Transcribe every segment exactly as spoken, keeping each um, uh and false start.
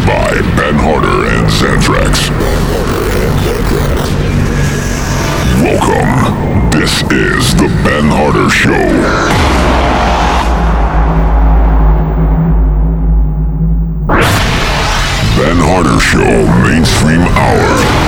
by Ben Harder and Xantrax. Welcome. This is the Ben Harder Show. Ben Harder Show Mainstream Hour.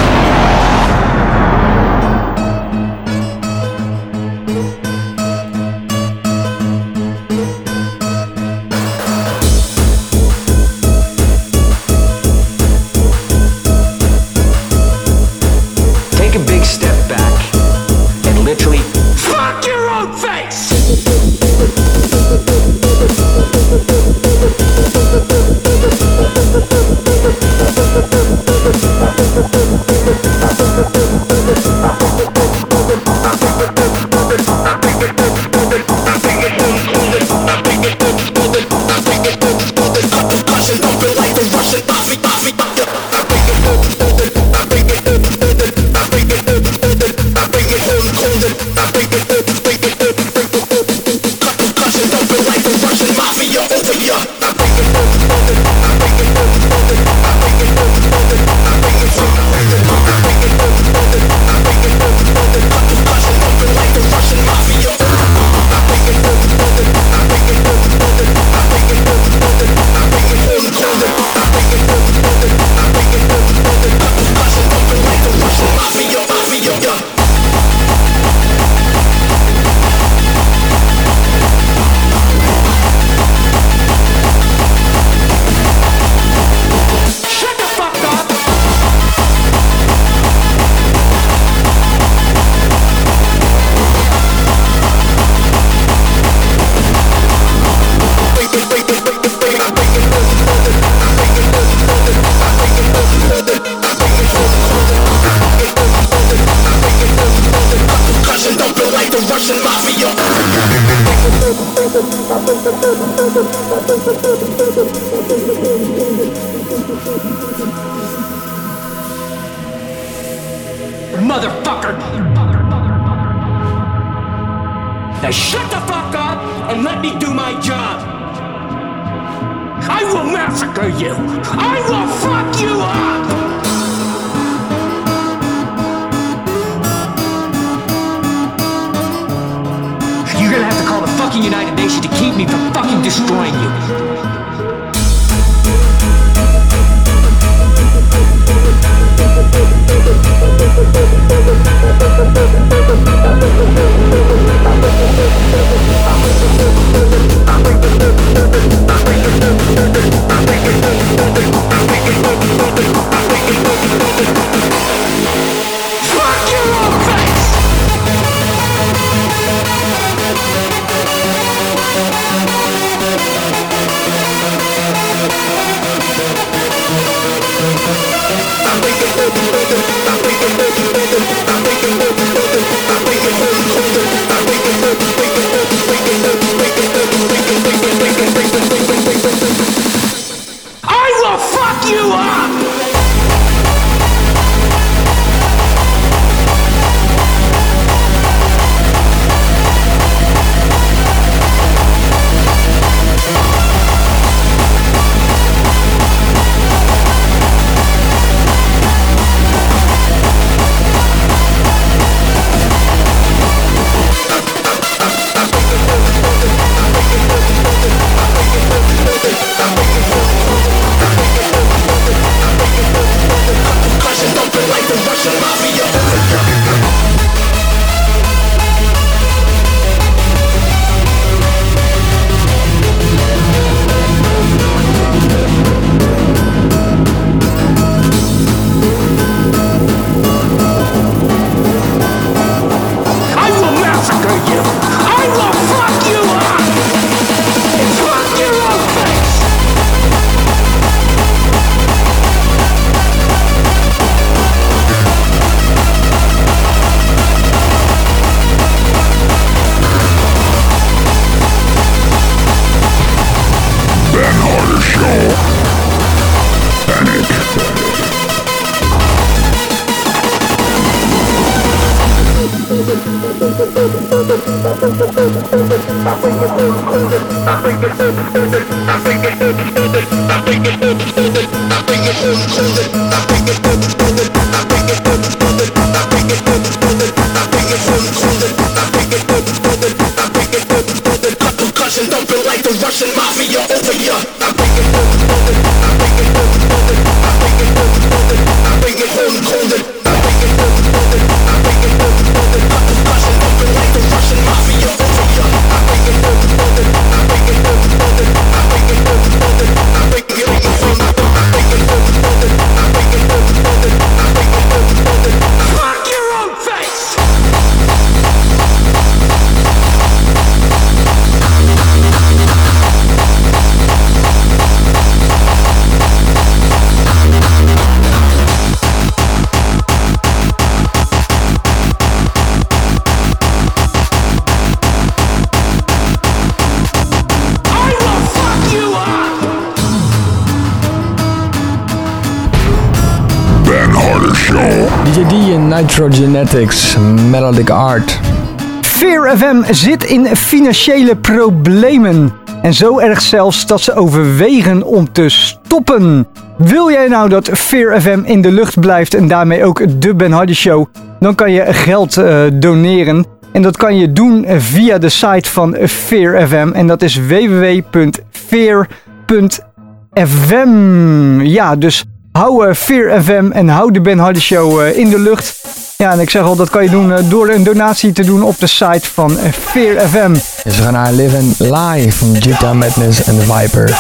Motherfucker! Now shut the fuck up and let me do my job! I will massacre you! I will fuck you up! You're gonna have to call the fucking United Nations to keep me from fucking destroying you! Fuck your own face! I will fuck you up! I think D J D in Nitrogenetics, Melodic Art. Fear F M zit in financiële problemen. En zo erg zelfs dat ze overwegen om te stoppen. Wil jij nou dat Fear F M in de lucht blijft en daarmee ook de Ben Hardy Show? Dan kan je geld uh, doneren. En dat kan je doen via de site van Fear F M. En dat is w w w punt fear punt f m. Ja, dus hou uh, Fear F M en hou de Ben Hardy Show uh, in de lucht. Ja, en ik zeg al, dat kan je doen uh, door een donatie te doen op de site van uh, Fear F M. Dus we gaan naar Live and Lie van Jutta Madness en Viper.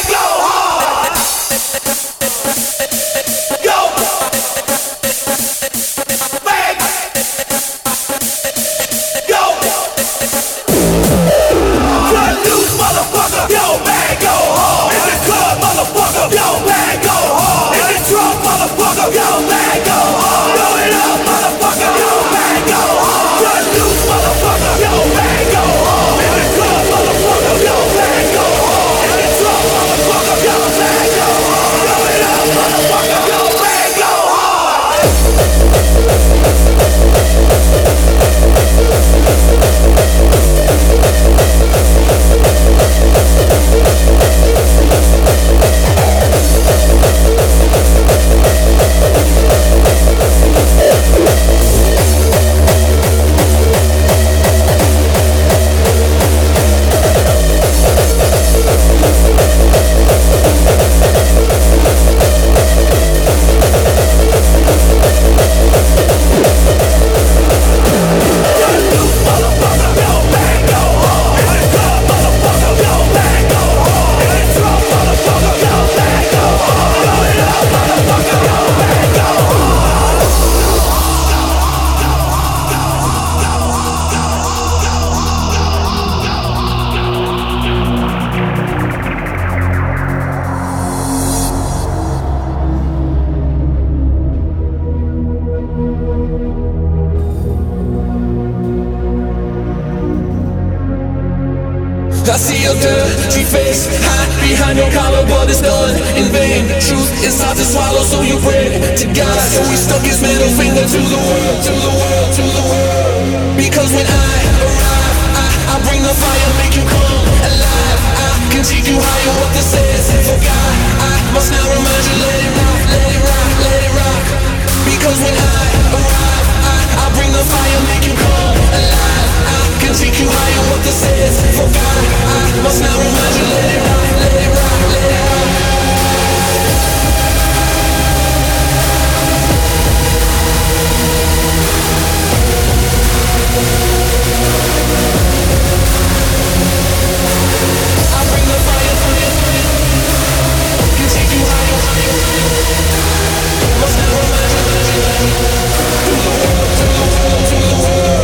I see your dirty face, hide behind your collar, but it's done in vain. Truth is hard to swallow, so you pray to God. So he stuck his middle finger to the world, to the world, to the world. Because when I arrive, I, I bring the fire, make you come alive. I can teach you higher what this is. For God, I must now remind you, let it rock, let it rock, let it rock. Because when I arrive, I, I bring the fire, make you come alive. I can teach you higher what this is. For God, I must now remind you, let it rock, let it rock, let it rock. I bring the fire, fire, fire. Can take you higher, higher, higher. Must now remind you, remind you, to the world, to the world, to the world.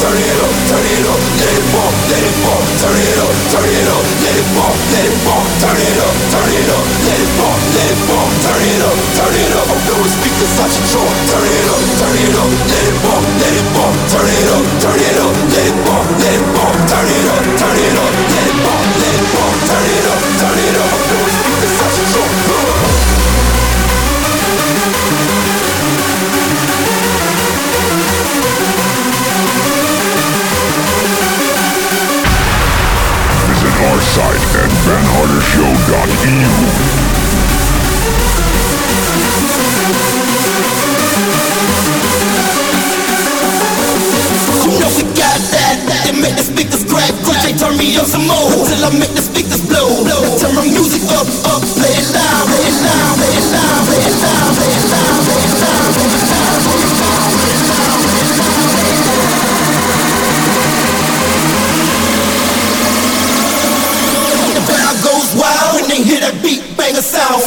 turn it up, turn it up, let it fall, let it fall, turn it up, turn it up, let it fall, let it fall, turn it up, turn it up, let it fall, let it fall, turn it up, turn it up. I'm blowing speakers out your jaw, turn it up, turn it up, let it fall, let it fall, turn it up, turn it up, let it fall, let it fall, turn it up, turn it up, let it fall, let it fall, turn it up, turn it up. I'm blowing speakers out your jaw. Visit our site at van harder show dot e u. You know we got that, that make the speakers crack, crack. Turn me up some more, till I make the speakers blow, blow. Turn my music up, up, play it loud, play it loud, play it loud, play it loud, play it loud, play it loud, play it loud, play it loud, play it loud, play it loud, play it loud. The crowd goes wild when they hear that beat, bang a sound.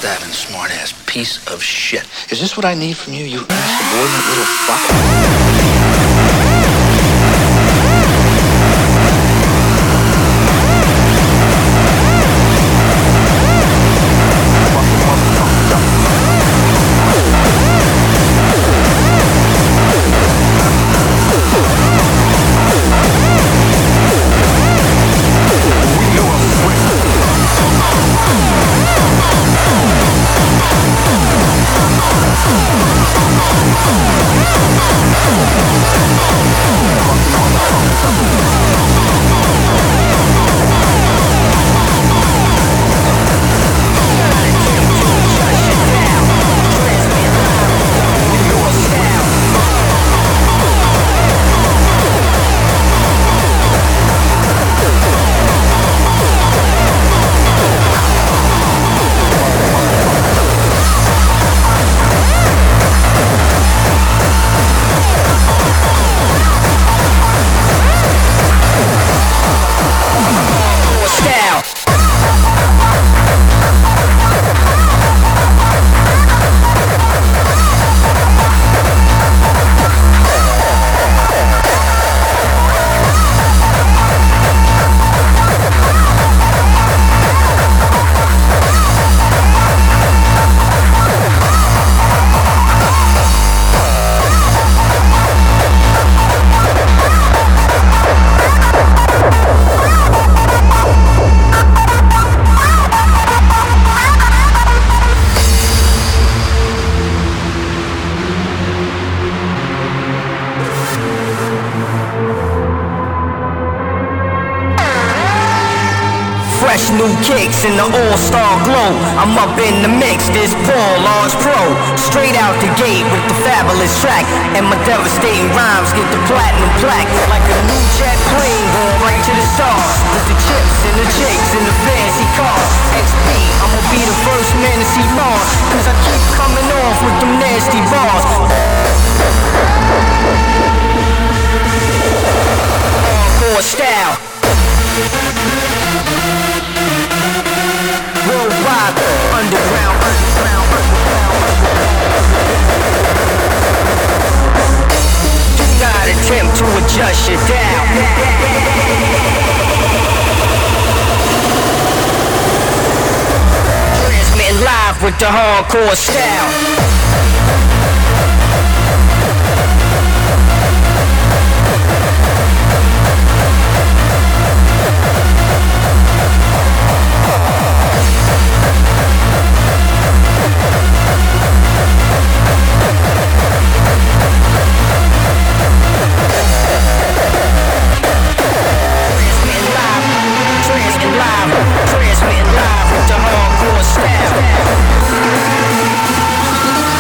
backstabbing, smart-ass piece of shit. Is this what I need from you, you insubordinate little fuck? New kicks in the all-star glow. I'm up in the mix, this Paul Large Pro. Straight out the gate with the fabulous track, and my devastating rhymes get the platinum plaque. Like a new jet plane going right to the stars, with the chips and the chicks and the fancy cars. X P, I'ma be the first man to see Mars, cause I keep coming off with them nasty bars. Hardcore style. Worldwide, underground, underground, underground. Do not attempt to adjust your dial. Transmitting live with the hardcore style. Transmitting live with the hardcore style.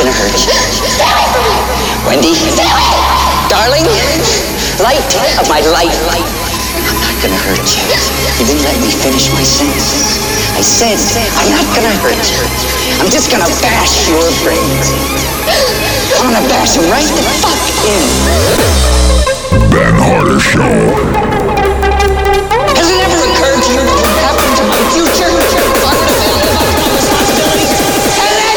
gonna hurt you. Wendy, darling, light of my life, I'm not gonna hurt you. You didn't let me finish my sentence. I said, I'm not gonna hurt you. I'm just gonna bash your brains. I'm gonna bash them right the fuck in. Ben Harder Show. Has it ever occurred to you what would happen to my future if I were to fail to live up to my responsibilities? Has it?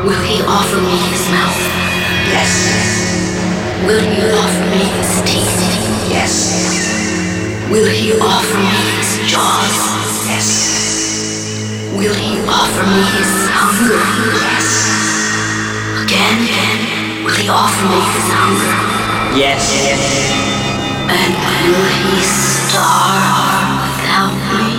Will he offer me his mouth? Yes. Will he offer me his teeth? Yes. Will he offer me his jaws? Yes. Will he offer me his hunger? Yes. Again, will he offer me his hunger? Yes. And will he starve without me?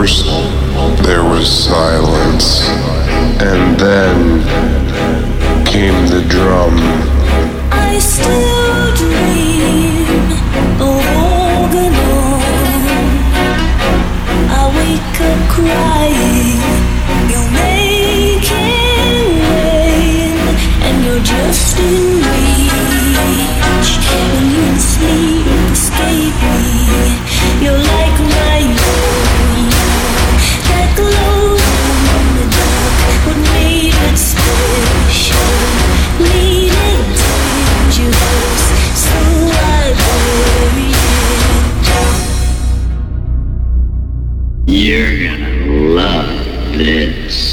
First, there was silence, and then came the drum. I still dream of holding on. I wake up crying. You're making rain, and you're just in reach. When you sleep, escape me. You're like my moon that glows in the dark. What made it special? Needed dangerous, so I bury it. You're gonna love this.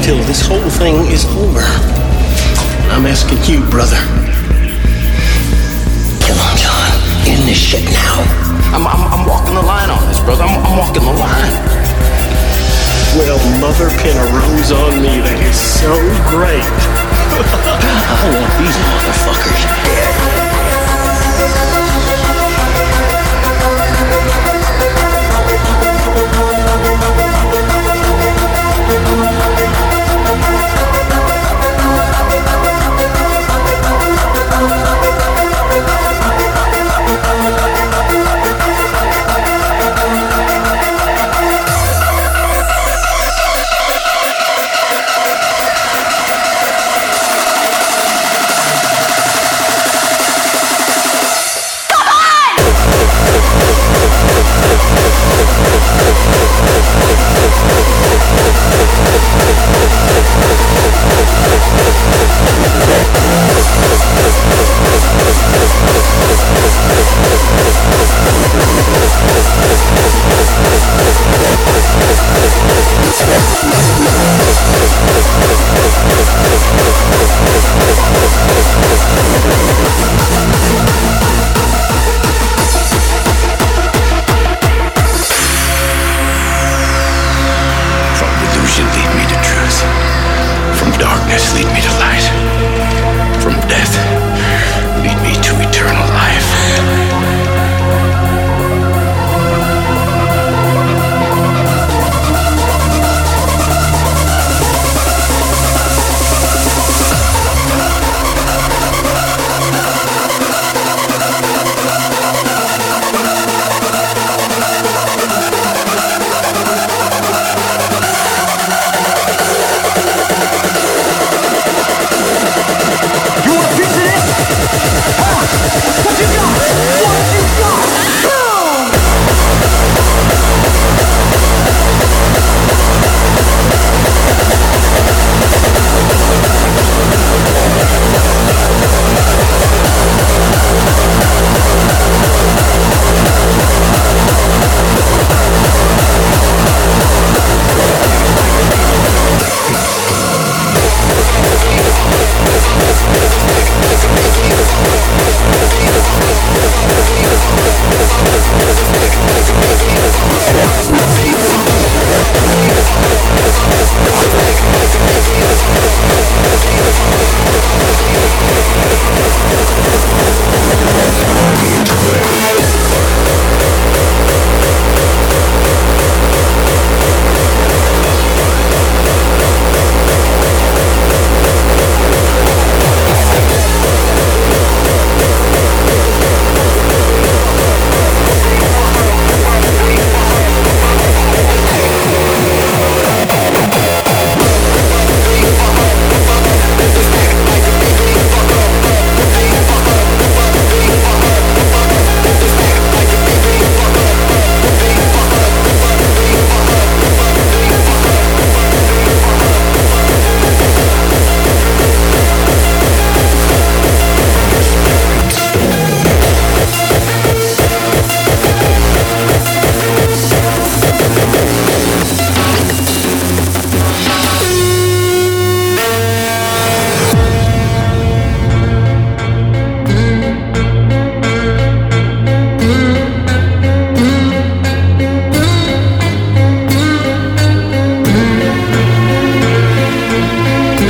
until this whole thing is over. I'm asking you, brother. Kill him, John. End this shit now. I'm, I'm, I'm walking the line on this, brother. I'm, I'm walking the line. Well, mother pin a rose on me. That is so great. I want these motherfuckers dead.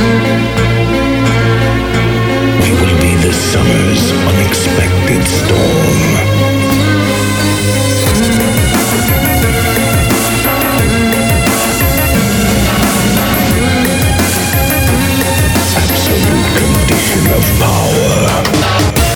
Summer's unexpected storm.